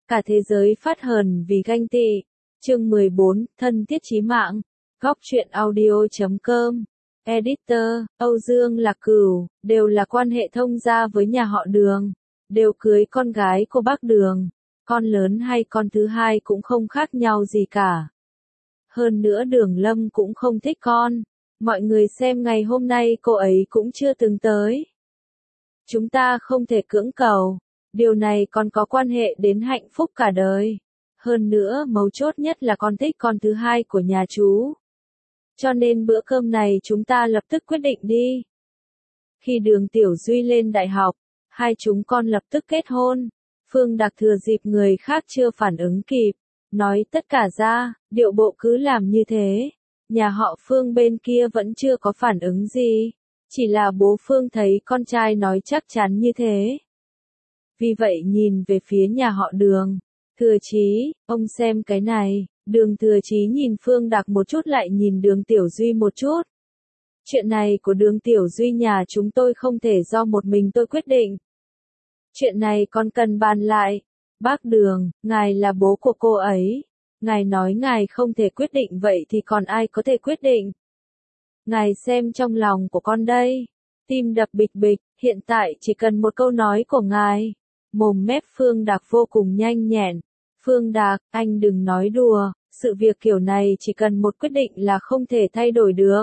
Cả thế giới phát hờn vì ganh tị. Chương 14, thân thiết chí mạng. Góc truyện audio.com. Editor, Âu Dương Lạc Cửu, đều là quan hệ thông gia với nhà họ Đường. Đều cưới con gái của bác Đường. Con lớn hay con thứ hai cũng không khác nhau gì cả. Hơn nữa Đường Lâm cũng không thích con. Mọi người xem ngày hôm nay cô ấy cũng chưa từng tới. Chúng ta không thể cưỡng cầu. Điều này còn có quan hệ đến hạnh phúc cả đời. Hơn nữa mấu chốt nhất là con thích con thứ hai của nhà chú. Cho nên bữa cơm này chúng ta lập tức quyết định đi. Khi Đường Tiểu Duy lên đại học, hai chúng con lập tức kết hôn. Phương Đạc thừa dịp người khác chưa phản ứng kịp, nói tất cả ra, điệu bộ cứ làm như thế. Nhà họ Phương bên kia vẫn chưa có phản ứng gì. Chỉ là bố Phương thấy con trai nói chắc chắn như thế. Vì vậy nhìn về phía nhà họ Đường. Thừa Chí, ông xem cái này. Đường Thừa Chí nhìn Phương Đạc một chút lại nhìn Đường Tiểu Duy một chút. Chuyện này của Đường Tiểu Duy nhà chúng tôi không thể do một mình tôi quyết định. Chuyện này con cần bàn lại. Bác Đường, ngài là bố của cô ấy. Ngài nói ngài không thể quyết định vậy thì còn ai có thể quyết định? Ngài xem trong lòng của con đây. Tim đập bịch bịch, hiện tại chỉ cần một câu nói của ngài. Mồm mép Phương Đạc vô cùng nhanh nhẹn. Phương Đạc, anh đừng nói đùa, sự việc kiểu này chỉ cần một quyết định là không thể thay đổi được.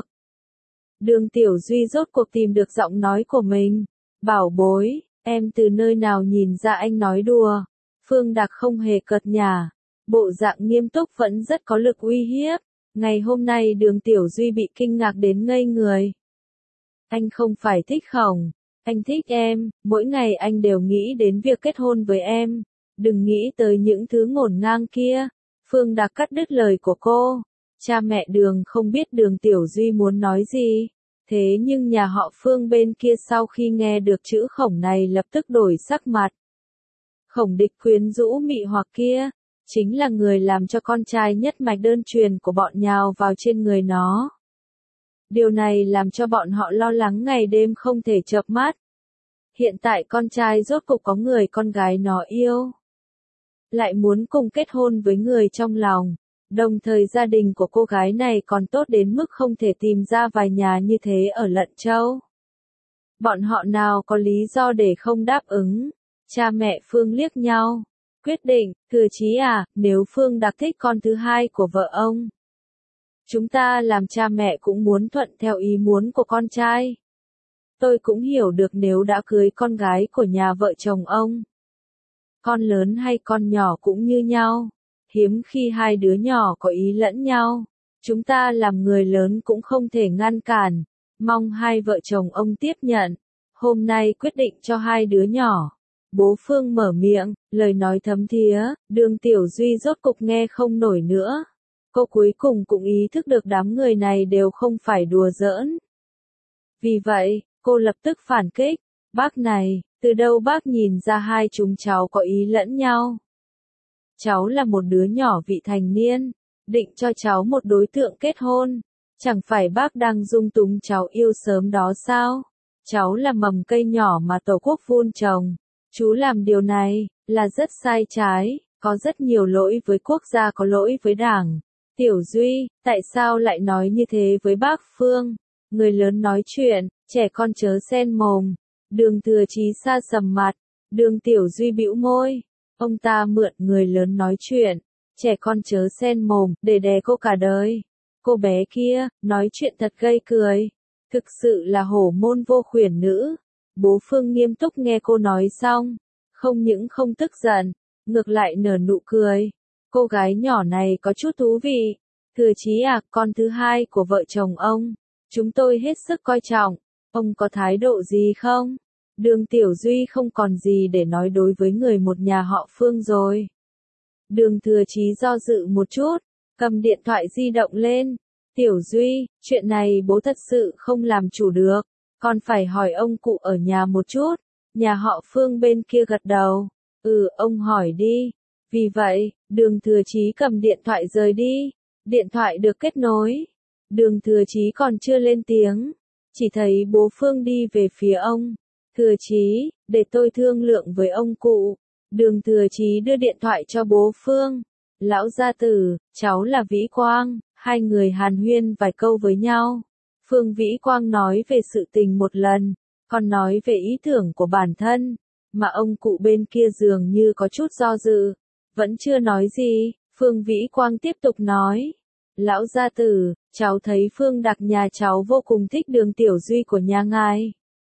Đường Tiểu Duy rốt cuộc tìm được giọng nói của mình. Bảo bối, em từ nơi nào nhìn ra anh nói đùa? Phương Đạc không hề cợt nhả. Bộ dạng nghiêm túc vẫn rất có lực uy hiếp. Ngày hôm nay Đường Tiểu Duy bị kinh ngạc đến ngây người. Anh không phải thích Khổng, anh thích em, mỗi ngày anh đều nghĩ đến việc kết hôn với em. Đừng nghĩ tới những thứ ngổn ngang kia. Phương Đạc cắt đứt lời của cô. Cha mẹ Đường không biết Đường Tiểu Duy muốn nói gì. Thế nhưng nhà họ Phương bên kia sau khi nghe được chữ Khổng này lập tức đổi sắc mặt. Khổng Địch quyến rũ mị hoặc kia, chính là người làm cho con trai nhất mạch đơn truyền của bọn nhào vào trên người nó. Điều này làm cho bọn họ lo lắng ngày đêm không thể chợp mắt. Hiện tại con trai rốt cục có người con gái nó yêu. Lại muốn cùng kết hôn với người trong lòng. Đồng thời gia đình của cô gái này còn tốt đến mức không thể tìm ra vài nhà như thế ở Lận Châu. Bọn họ nào có lý do để không đáp ứng. Cha mẹ Phương liếc nhau. Quyết định, Thừa Chí à, nếu Phương Đạc thích con thứ hai của vợ ông. Chúng ta làm cha mẹ cũng muốn thuận theo ý muốn của con trai. Tôi cũng hiểu được nếu đã cưới con gái của nhà vợ chồng ông. Con lớn hay con nhỏ cũng như nhau. Hiếm khi hai đứa nhỏ có ý lẫn nhau. Chúng ta làm người lớn cũng không thể ngăn cản. Mong hai vợ chồng ông tiếp nhận. Hôm nay quyết định cho hai đứa nhỏ. Bố Phương mở miệng, lời nói thấm thía, Đường Tiểu Duy rốt cục nghe không nổi nữa. Cô cuối cùng cũng ý thức được đám người này đều không phải đùa giỡn. Vì vậy, cô lập tức phản kích. Bác này, từ đâu bác nhìn ra hai chúng cháu có ý lẫn nhau? Cháu là một đứa nhỏ vị thành niên, định cho cháu một đối tượng kết hôn. Chẳng phải bác đang dung túng cháu yêu sớm đó sao? Cháu là mầm cây nhỏ mà Tổ quốc vun trồng. Chú làm điều này, là rất sai trái, có rất nhiều lỗi với quốc gia có lỗi với đảng. Tiểu Duy, tại sao lại nói như thế với bác Phương? Người lớn nói chuyện, trẻ con chớ xen mồm. Đường Thừa Chí sa sầm mặt. Đường Tiểu Duy bĩu môi. Ông ta mượn người lớn nói chuyện, trẻ con chớ xen mồm, để đè cô cả đời. Cô bé kia, nói chuyện thật gây cười. Thực sự là hổ môn vô khuyển nữ. Bố Phương nghiêm túc nghe cô nói xong. Không những không tức giận, ngược lại nở nụ cười. Cô gái nhỏ này có chút thú vị. Thừa Chí à, con thứ hai của vợ chồng ông. Chúng tôi hết sức coi trọng. Ông có thái độ gì không? Đường Tiểu Duy không còn gì để nói đối với người một nhà họ Phương rồi. Đường Thừa Chí do dự một chút, cầm điện thoại di động lên. Tiểu Duy, chuyện này bố thật sự không làm chủ được. Còn phải hỏi ông cụ ở nhà một chút. Nhà họ Phương bên kia gật đầu. Ông hỏi đi. Vì vậy, Đường Thừa Chí cầm điện thoại rời đi. Điện thoại được kết nối. Đường Thừa Chí còn chưa lên tiếng. Chỉ thấy bố Phương đi về phía ông. Thừa Chí, để tôi thương lượng với ông cụ. Đường Thừa Chí đưa điện thoại cho bố Phương. Lão gia tử, cháu là Vĩ Quang, hai người hàn huyên vài câu với nhau. Phương Vĩ Quang nói về sự tình một lần, còn nói về ý tưởng của bản thân, mà ông cụ bên kia dường như có chút do dự, vẫn chưa nói gì. Phương Vĩ Quang tiếp tục nói, lão gia tử, cháu thấy Phương Đạc nhà cháu vô cùng thích Đường Tiểu Duy của nhà ngài.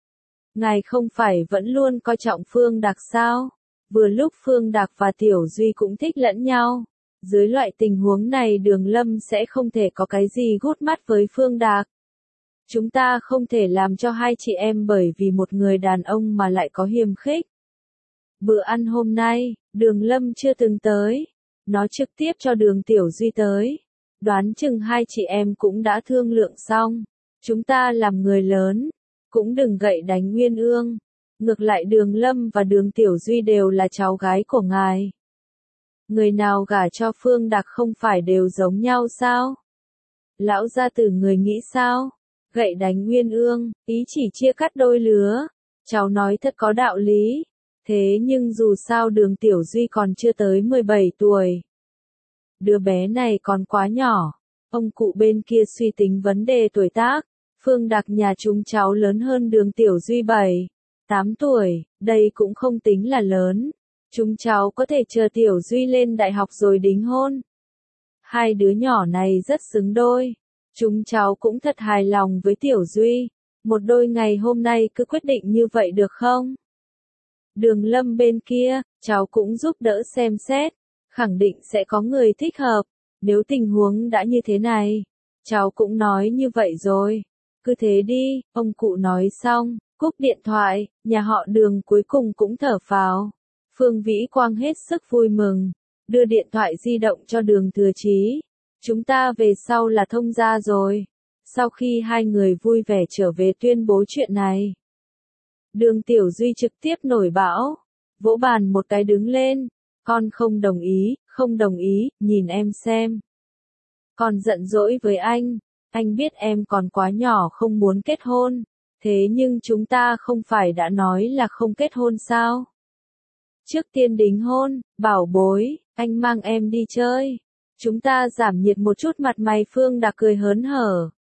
Ngài không phải vẫn luôn coi trọng Phương Đạc sao? Vừa lúc Phương Đạc và Tiểu Duy cũng thích lẫn nhau. Dưới loại tình huống này Đường Lâm sẽ không thể có cái gì gút mắt với Phương Đạc. Chúng ta không thể làm cho hai chị em bởi vì một người đàn ông mà lại có hiềm khích. Bữa ăn hôm nay, Đường Lâm chưa từng tới. Nó trực tiếp cho Đường Tiểu Duy tới. Đoán chừng hai chị em cũng đã thương lượng xong. Chúng ta làm người lớn, cũng đừng gậy đánh Nguyên Ương. Ngược lại Đường Lâm và Đường Tiểu Duy đều là cháu gái của ngài. Người nào gả cho Phương Đạc không phải đều giống nhau sao? Lão gia tử người nghĩ sao? Gậy đánh Nguyên Ương, ý chỉ chia cắt đôi lứa. Cháu nói thật có đạo lý. Thế nhưng dù sao Đường Tiểu Duy còn chưa tới 17 tuổi. Đứa bé này còn quá nhỏ. Ông cụ bên kia suy tính vấn đề tuổi tác. Phương Đạc nhà chúng cháu lớn hơn Đường Tiểu Duy 7, 8 tuổi, đây cũng không tính là lớn. Chúng cháu có thể chờ Tiểu Duy lên đại học rồi đính hôn. Hai đứa nhỏ này rất xứng đôi. Chúng cháu cũng thật hài lòng với Tiểu Duy. Một đôi ngày hôm nay cứ quyết định như vậy được không? Đường Lâm bên kia, cháu cũng giúp đỡ xem xét. Khẳng định sẽ có người thích hợp. Nếu tình huống đã như thế này, cháu cũng nói như vậy rồi. Cứ thế đi, ông cụ nói xong, cúp điện thoại, nhà họ Đường cuối cùng cũng thở phào. Phương Vĩ Quang hết sức vui mừng, đưa điện thoại di động cho Đường Thừa Chí. Chúng ta về sau là thông gia rồi. Sau khi hai người vui vẻ trở về tuyên bố chuyện này, Đường Tiểu Duy trực tiếp nổi bão, vỗ bàn một cái đứng lên. Con không đồng ý, nhìn em xem. Con giận dỗi với anh biết em còn quá nhỏ không muốn kết hôn. Thế nhưng chúng ta không phải đã nói là không kết hôn sao? Trước tiên đính hôn, bảo bối, anh mang em đi chơi. Chúng ta giảm nhiệt một chút mặt mày. Phương Đạc cười hớn hở.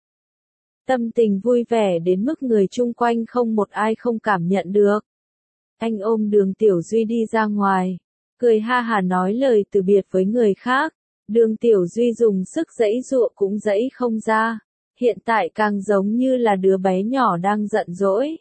Tâm tình vui vẻ đến mức người chung quanh không một ai không cảm nhận được. Anh ôm Đường Tiểu Duy đi ra ngoài, cười ha hả nói lời từ biệt với người khác. Đường Tiểu Duy dùng sức giãy giụa cũng giãy không ra. Hiện tại càng giống như là đứa bé nhỏ đang giận dỗi.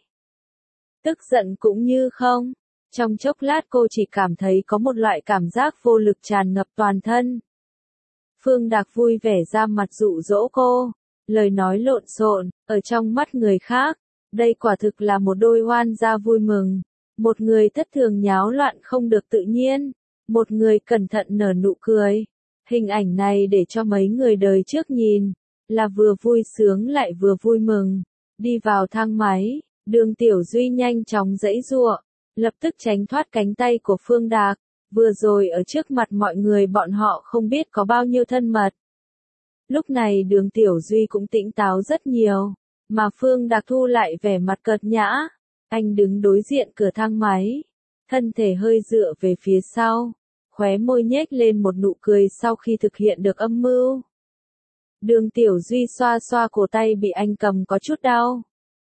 Tức giận cũng như không. Trong chốc lát cô chỉ cảm thấy có một loại cảm giác vô lực tràn ngập toàn thân. Phương Đạc vui vẻ ra mặt dụ dỗ cô. Lời nói lộn xộn, ở trong mắt người khác. Đây quả thực là một đôi oan gia vui mừng. Một người thất thường nháo loạn không được tự nhiên. Một người cẩn thận nở nụ cười. Hình ảnh này để cho mấy người đời trước nhìn, là vừa vui sướng lại vừa vui mừng. Đi vào thang máy, Đường Tiểu Duy nhanh chóng giãy giụa, lập tức tránh thoát cánh tay của Phương Đạc. Vừa rồi ở trước mặt mọi người bọn họ không biết có bao nhiêu thân mật. Lúc này Đường Tiểu Duy cũng tỉnh táo rất nhiều, mà Phương Đạc thu lại vẻ mặt cợt nhã. Anh đứng đối diện cửa thang máy, thân thể hơi dựa về phía sau, khóe môi nhếch lên một nụ cười sau khi thực hiện được âm mưu. Đường Tiểu Duy xoa xoa cổ tay bị anh cầm có chút đau.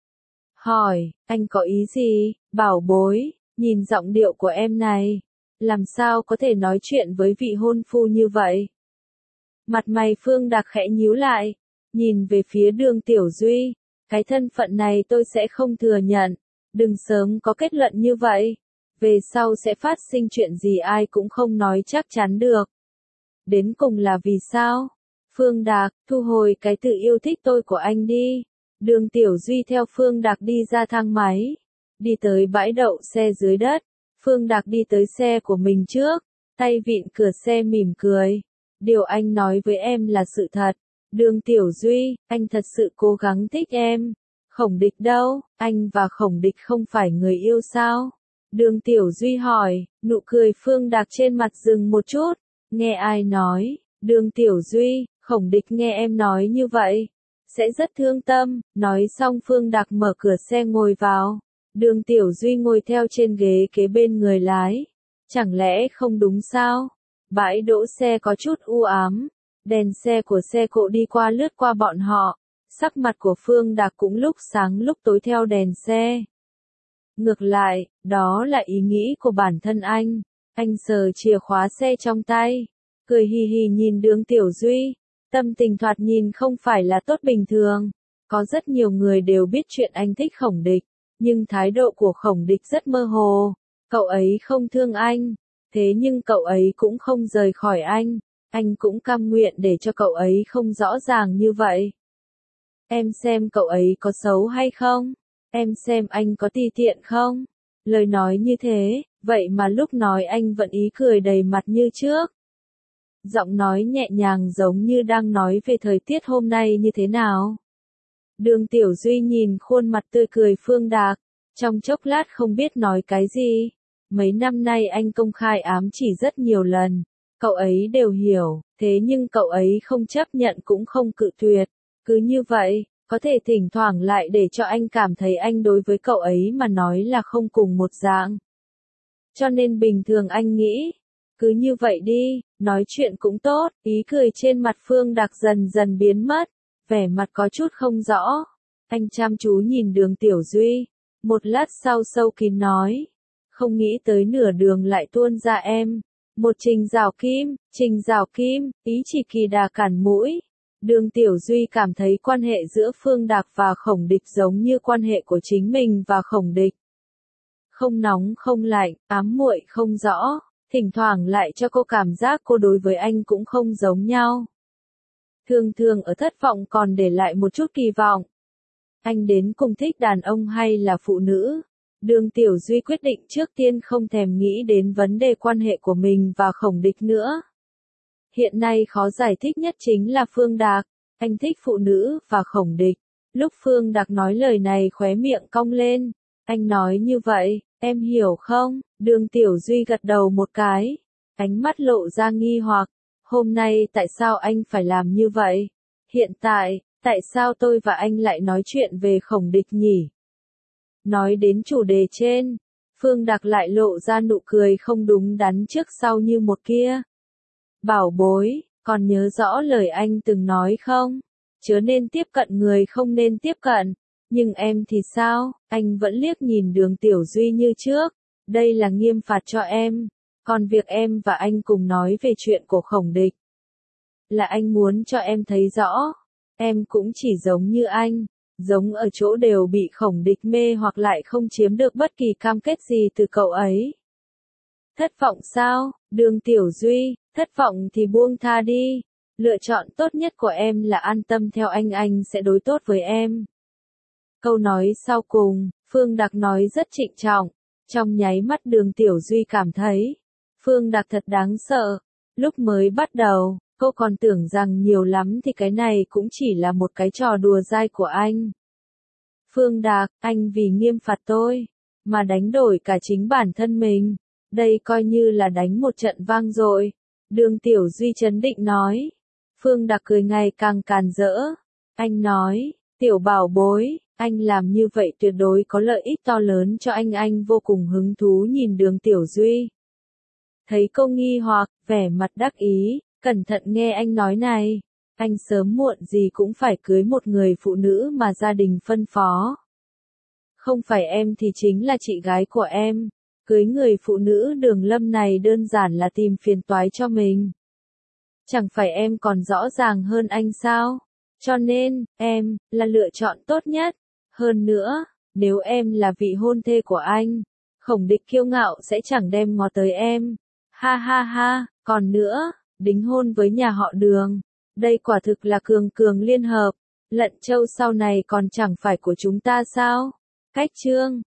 Hỏi, anh có ý gì, bảo bối, nhìn giọng điệu của em này, làm sao có thể nói chuyện với vị hôn phu như vậy? Mặt mày Phương Đạc khẽ nhíu lại, nhìn về phía Đường Tiểu Duy, cái thân phận này tôi sẽ không thừa nhận, đừng sớm có kết luận như vậy. Về sau sẽ phát sinh chuyện gì ai cũng không nói chắc chắn được. Đến cùng là vì sao? Phương Đạc, thu hồi cái tự yêu thích tôi của anh đi. Đường Tiểu Duy theo Phương Đạc đi ra thang máy, đi tới bãi đậu xe dưới đất. Phương Đạc đi tới xe của mình trước, tay vịn cửa xe mỉm cười. Điều anh nói với em là sự thật. Đường Tiểu Duy, anh thật sự cố gắng thích em. Khổng Địch đâu, anh và Khổng Địch không phải người yêu sao? Đường Tiểu Duy hỏi, nụ cười Phương Đạc trên mặt dừng một chút. Nghe ai nói? Đường Tiểu Duy, Khổng Địch nghe em nói như vậy, sẽ rất thương tâm. Nói xong Phương Đạc mở cửa xe ngồi vào. Đường Tiểu Duy ngồi theo trên ghế kế bên người lái. Chẳng lẽ không đúng sao? Bãi đỗ xe có chút u ám, đèn xe của xe cộ đi qua lướt qua bọn họ, sắc mặt của Phương Đạc cũng lúc sáng lúc tối theo đèn xe. Ngược lại, đó là ý nghĩ của bản thân anh. Anh sờ chìa khóa xe trong tay, cười hì hì nhìn Đường Tiểu Duy, tâm tình thoạt nhìn không phải là tốt bình thường. Có rất nhiều người đều biết chuyện anh thích Khổng Địch, nhưng thái độ của Khổng Địch rất mơ hồ. Cậu ấy không thương anh, thế nhưng cậu ấy cũng không rời khỏi anh cũng cam nguyện để cho cậu ấy không rõ ràng như vậy. Em xem cậu ấy có xấu hay không? Em xem anh có ti tiện không? Lời nói như thế, vậy mà lúc nói anh vẫn ý cười đầy mặt như trước. Giọng nói nhẹ nhàng giống như đang nói về thời tiết hôm nay như thế nào. Đường Tiểu Duy nhìn khuôn mặt tươi cười Phương Đạc, trong chốc lát không biết nói cái gì. Mấy năm nay anh công khai ám chỉ rất nhiều lần, cậu ấy đều hiểu, thế nhưng cậu ấy không chấp nhận cũng không cự tuyệt. Cứ như vậy, có thể thỉnh thoảng lại để cho anh cảm thấy anh đối với cậu ấy mà nói là không cùng một dạng. Cho nên bình thường anh nghĩ, cứ như vậy đi, nói chuyện cũng tốt, ý cười trên mặt Phương Đạc dần dần biến mất, vẻ mặt có chút không rõ. Anh chăm chú nhìn Đường Tiểu Duy, một lát sau sâu kín nói, không nghĩ tới nửa đường lại tuôn ra em. Một trình rào kim, ý chỉ kỳ đà cản mũi. Đường Tiểu Duy cảm thấy quan hệ giữa Phương Đạc và Khổng Địch giống như quan hệ của chính mình và Khổng Địch. Không nóng không lạnh, ám muội không rõ, thỉnh thoảng lại cho cô cảm giác cô đối với anh cũng không giống nhau. Thường thường ở thất vọng còn để lại một chút kỳ vọng. Anh đến cùng thích đàn ông hay là phụ nữ? Đường Tiểu Duy quyết định trước tiên không thèm nghĩ đến vấn đề quan hệ của mình và Khổng Địch nữa. Hiện nay khó giải thích nhất chính là Phương Đạc, anh thích phụ nữ và Khổng Địch. Lúc Phương Đạc nói lời này khóe miệng cong lên, anh nói như vậy, em hiểu không? Đường Tiểu Duy gật đầu một cái, ánh mắt lộ ra nghi hoặc, hôm nay tại sao anh phải làm như vậy? Hiện tại, tại sao tôi và anh lại nói chuyện về Khổng Địch nhỉ? Nói đến chủ đề trên, Phương Đạc lại lộ ra nụ cười không đúng đắn trước sau như một kia. Bảo bối, còn nhớ rõ lời anh từng nói không? Chớ nên tiếp cận người không nên tiếp cận. Nhưng em thì sao? Anh vẫn liếc nhìn Đường Tiểu Duy như trước. Đây là nghiêm phạt cho em. Còn việc em và anh cùng nói về chuyện của Khổng Địch, là anh muốn cho em thấy rõ. Em cũng chỉ giống như anh. Giống ở chỗ đều bị Khổng Địch mê hoặc lại không chiếm được bất kỳ cam kết gì từ cậu ấy. Thất vọng sao? Đường Tiểu Duy, thất vọng thì buông tha đi. Lựa chọn tốt nhất của em là an tâm theo anh sẽ đối tốt với em. Câu nói sau cùng, Phương Đạc nói rất trịnh trọng. Trong nháy mắt Đường Tiểu Duy cảm thấy, Phương Đạc thật đáng sợ. Lúc mới bắt đầu, cô còn tưởng rằng nhiều lắm thì cái này cũng chỉ là một cái trò đùa dai của anh. Phương Đạc, anh vì nghiêm phạt tôi, mà đánh đổi cả chính bản thân mình. Đây coi như là đánh một trận vang dội. Đường Tiểu Duy trấn định nói. Phương Đạc cười ngày càng càn rỡ. Anh nói, tiểu bảo bối, anh làm như vậy tuyệt đối có lợi ích to lớn cho anh vô cùng hứng thú nhìn Đường Tiểu Duy. Thấy cô nghi hoặc, vẻ mặt đắc ý, cẩn thận nghe anh nói này. Anh sớm muộn gì cũng phải cưới một người phụ nữ mà gia đình phân phó. Không phải em thì chính là chị gái của em. Cưới người phụ nữ Đường Lâm này đơn giản là tìm phiền toái cho mình. Chẳng phải em còn rõ ràng hơn anh sao? Cho nên, em, là lựa chọn tốt nhất. Hơn nữa, nếu em là vị hôn thê của anh, Khổng Địch kiêu ngạo sẽ chẳng đem ngó tới em. Ha ha ha, còn nữa, đính hôn với nhà họ Đường. Đây quả thực là cường cường liên hợp. Lận Châu sau này còn chẳng phải của chúng ta sao? Cách chương